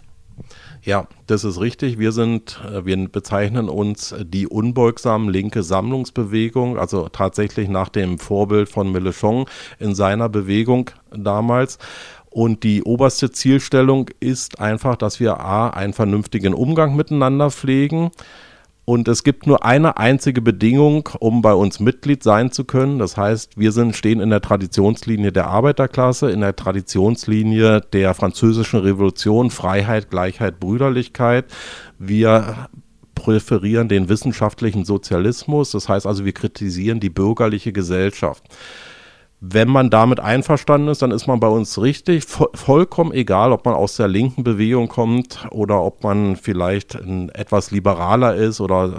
Ja, das ist richtig. Wir bezeichnen uns die unbeugsamen linke Sammlungsbewegung, also tatsächlich nach dem Vorbild von Mélenchon in seiner Bewegung damals. Und die oberste Zielstellung ist einfach, dass wir einen vernünftigen Umgang miteinander pflegen. Und es gibt nur eine einzige Bedingung, um bei uns Mitglied sein zu können. Das heißt, wir stehen in der Traditionslinie der Arbeiterklasse, in der Traditionslinie der Französischen Revolution, Freiheit, Gleichheit, Brüderlichkeit. Wir präferieren den wissenschaftlichen Sozialismus. Das heißt also, wir kritisieren die bürgerliche Gesellschaft. Wenn man damit einverstanden ist, dann ist man bei uns richtig. Vollkommen egal, ob man aus der linken Bewegung kommt oder ob man vielleicht etwas liberaler ist oder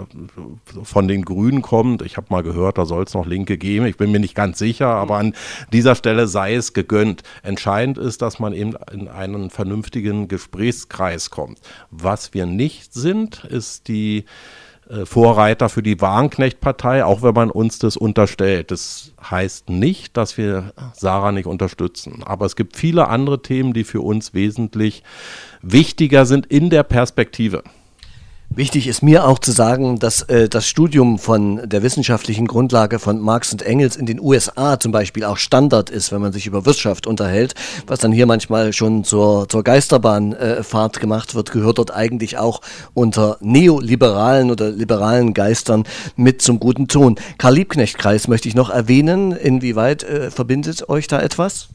von den Grünen kommt. Ich habe mal gehört, da soll es noch Linke geben. Ich bin mir nicht ganz sicher, aber an dieser Stelle sei es gegönnt. Entscheidend ist, dass man eben in einen vernünftigen Gesprächskreis kommt. Was wir nicht sind, ist die Vorreiter für die Wagenknecht-Partei, auch wenn man uns das unterstellt. Das heißt nicht, dass wir Sarah nicht unterstützen. Aber es gibt viele andere Themen, die für uns wesentlich wichtiger sind in der Perspektive. Wichtig ist mir auch zu sagen, dass das Studium von der wissenschaftlichen Grundlage von Marx und Engels in den USA zum Beispiel auch Standard ist, wenn man sich über Wirtschaft unterhält, was dann hier manchmal schon zur Geisterbahnfahrt gemacht wird, gehört dort eigentlich auch unter neoliberalen oder liberalen Geistern mit zum guten Ton. Karl-Liebknecht-Kreis möchte ich noch erwähnen. Inwieweit verbindet euch da etwas?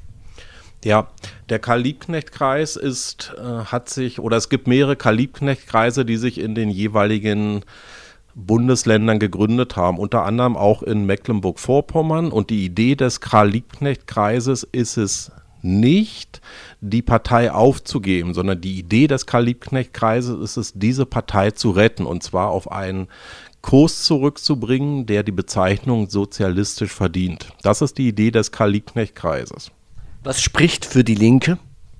Ja, der Karl-Liebknecht-Kreis es gibt mehrere Karl-Liebknecht-Kreise, die sich in den jeweiligen Bundesländern gegründet haben, unter anderem auch in Mecklenburg-Vorpommern. Und die Idee des Karl-Liebknecht-Kreises ist es nicht, die Partei aufzugeben, sondern die Idee des Karl-Liebknecht-Kreises ist es, diese Partei zu retten und zwar auf einen Kurs zurückzubringen, der die Bezeichnung sozialistisch verdient. Das ist die Idee des Karl-Liebknecht-Kreises. Was spricht für die Linke?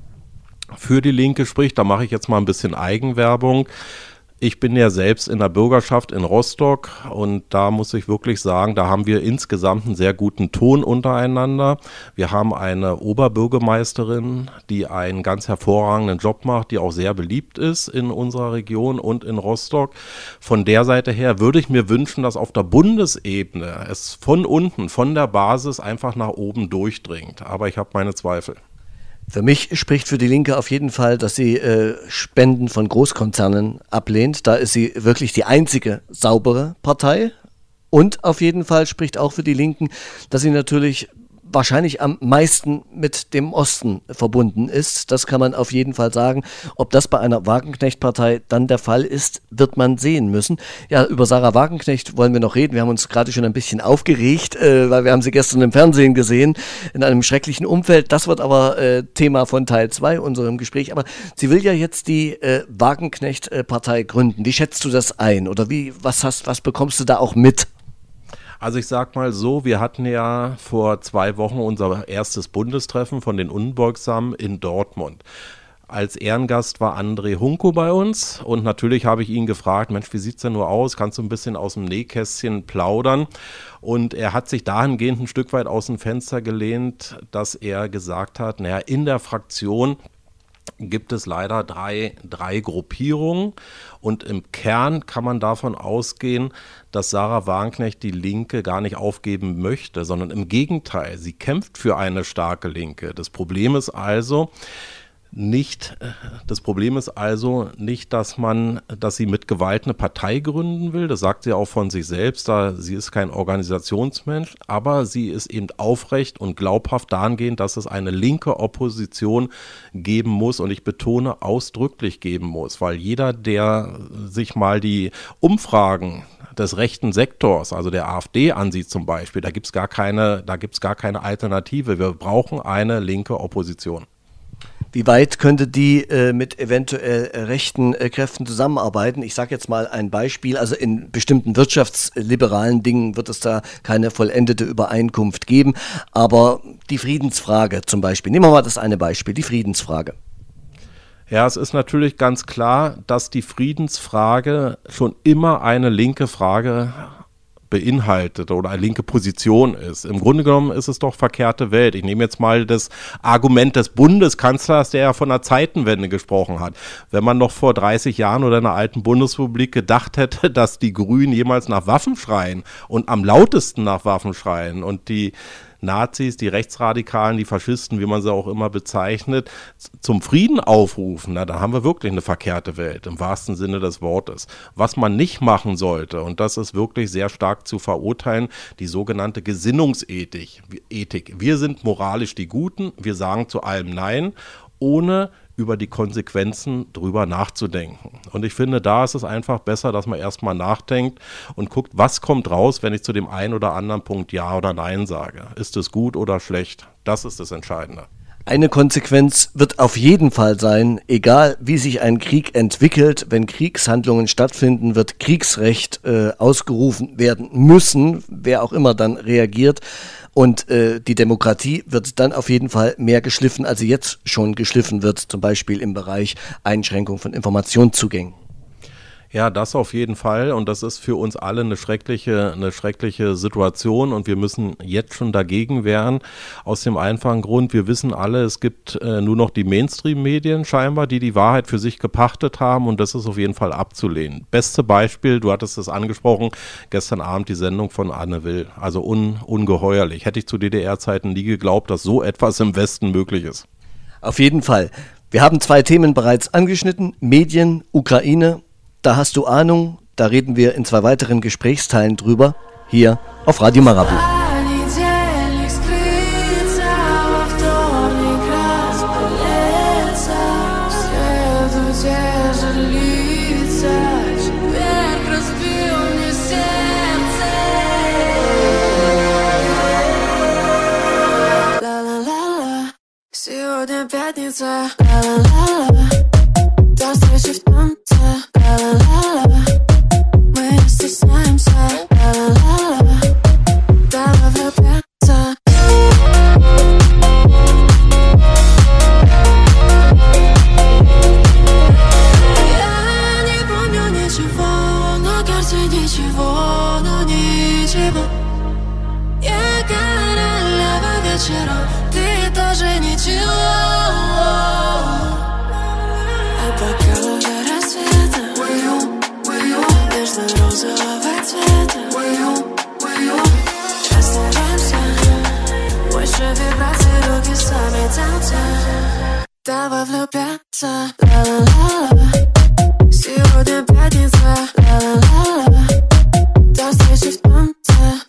Für die Linke spricht, da mache ich jetzt mal ein bisschen Eigenwerbung. Ich bin ja selbst in der Bürgerschaft in Rostock und da muss ich wirklich sagen, da haben wir insgesamt einen sehr guten Ton untereinander. Wir haben eine Oberbürgermeisterin, die einen ganz hervorragenden Job macht, die auch sehr beliebt ist in unserer Region und in Rostock. Von der Seite her würde ich mir wünschen, dass auf der Bundesebene es von unten, von der Basis einfach nach oben durchdringt. Aber ich habe meine Zweifel. Für mich spricht für die Linke auf jeden Fall, dass sie Spenden von Großkonzernen ablehnt. Da ist sie wirklich die einzige saubere Partei. Und auf jeden Fall spricht auch für die Linken, dass sie natürlich wahrscheinlich am meisten mit dem Osten verbunden ist. Das kann man auf jeden Fall sagen. Ob das bei einer Wagenknecht-Partei dann der Fall ist, wird man sehen müssen. Ja, über Sarah Wagenknecht wollen wir noch reden. Wir haben uns gerade schon ein bisschen aufgeregt, weil wir haben sie gestern im Fernsehen gesehen, in einem schrecklichen Umfeld. Das wird aber Thema von Teil 2 unserem Gespräch. Aber sie will ja jetzt die Wagenknecht-Partei gründen. Wie schätzt du das ein? Oder was bekommst du da auch mit? Also ich sag mal so, wir hatten ja vor 2 Wochen unser erstes Bundestreffen von den Unbeugsamen in Dortmund. Als Ehrengast war André Hunko bei uns und natürlich habe ich ihn gefragt, Mensch, wie sieht's denn nur aus? Kannst du ein bisschen aus dem Nähkästchen plaudern? Und er hat sich dahingehend ein Stück weit aus dem Fenster gelehnt, dass er gesagt hat, naja, in der Fraktion gibt es leider drei Gruppierungen und im Kern kann man davon ausgehen, dass Sarah Wagenknecht die Linke gar nicht aufgeben möchte, sondern im Gegenteil, sie kämpft für eine starke Linke. Das Problem ist also nicht, dass sie mit Gewalt eine Partei gründen will. Das sagt sie auch von sich selbst, da sie ist kein Organisationsmensch, aber sie ist eben aufrecht und glaubhaft dahingehend, dass es eine linke Opposition geben muss und ich betone ausdrücklich geben muss, weil jeder, der sich mal die Umfragen des rechten Sektors, also der AfD ansieht zum Beispiel, da gibt's gar keine Alternative. Wir brauchen eine linke Opposition. Wie weit könnte die mit eventuell rechten Kräften zusammenarbeiten? Ich sage jetzt mal ein Beispiel, also in bestimmten wirtschaftsliberalen Dingen wird es da keine vollendete Übereinkunft geben, aber die Friedensfrage zum Beispiel, nehmen wir mal das eine Beispiel, die Friedensfrage. Ja, es ist natürlich ganz klar, dass die Friedensfrage schon immer eine linke Frage beinhaltet oder eine linke Position ist. Im Grunde genommen ist es doch verkehrte Welt. Ich nehme jetzt mal das Argument des Bundeskanzlers, der ja von einer Zeitenwende gesprochen hat. Wenn man noch vor 30 Jahren oder in der alten Bundesrepublik gedacht hätte, dass die Grünen jemals nach Waffen schreien und am lautesten nach Waffen schreien und die Nazis, die Rechtsradikalen, die Faschisten, wie man sie auch immer bezeichnet, zum Frieden aufrufen, na, dann haben wir wirklich eine verkehrte Welt, im wahrsten Sinne des Wortes. Was man nicht machen sollte, und das ist wirklich sehr stark zu verurteilen, die sogenannte Gesinnungsethik. Wir sind moralisch die Guten, wir sagen zu allem Nein, ohne über die Konsequenzen drüber nachzudenken. Und ich finde, da ist es einfach besser, dass man erstmal nachdenkt und guckt, was kommt raus, wenn ich zu dem einen oder anderen Punkt Ja oder Nein sage. Ist es gut oder schlecht? Das ist das Entscheidende. Eine Konsequenz wird auf jeden Fall sein, egal wie sich ein Krieg entwickelt, wenn Kriegshandlungen stattfinden, wird Kriegsrecht ausgerufen werden müssen, wer auch immer dann reagiert. Und die Demokratie wird dann auf jeden Fall mehr geschliffen, als sie jetzt schon geschliffen wird, zum Beispiel im Bereich Einschränkung von Informationszugängen. Ja, das auf jeden Fall und das ist für uns alle eine schreckliche Situation und wir müssen jetzt schon dagegen wehren. Aus dem einfachen Grund, wir wissen alle, es gibt nur noch die Mainstream-Medien scheinbar, die Wahrheit für sich gepachtet haben und das ist auf jeden Fall abzulehnen. Beste Beispiel, du hattest es angesprochen, gestern Abend die Sendung von Anne Will, also ungeheuerlich. Hätte ich zu DDR-Zeiten nie geglaubt, dass so etwas im Westen möglich ist. Auf jeden Fall. Wir haben 2 Themen bereits angeschnitten, Medien, Ukraine. Da hast du Ahnung, da reden wir in 2 weiteren Gesprächsteilen drüber, hier auf Radio Marabu. Все пятница, ла-ла-ла-ла. До встречи в танце, ла-ла-ла-ла. Мы не стесняемся, ла-ла-ла-ла. Давай влюбляться. Я не помню ничего, на карте ничего, но ничего. Я королева вечером, ты тоже ничего. А пока уже рассвета, нежно-розового цвета, оставаемся. Больше вибраций, руки сами тянутся. Давай влюбляться, ла-ла-ла-ла. Сегодня пятница, ла-ла-ла-ла. До встречи в танце,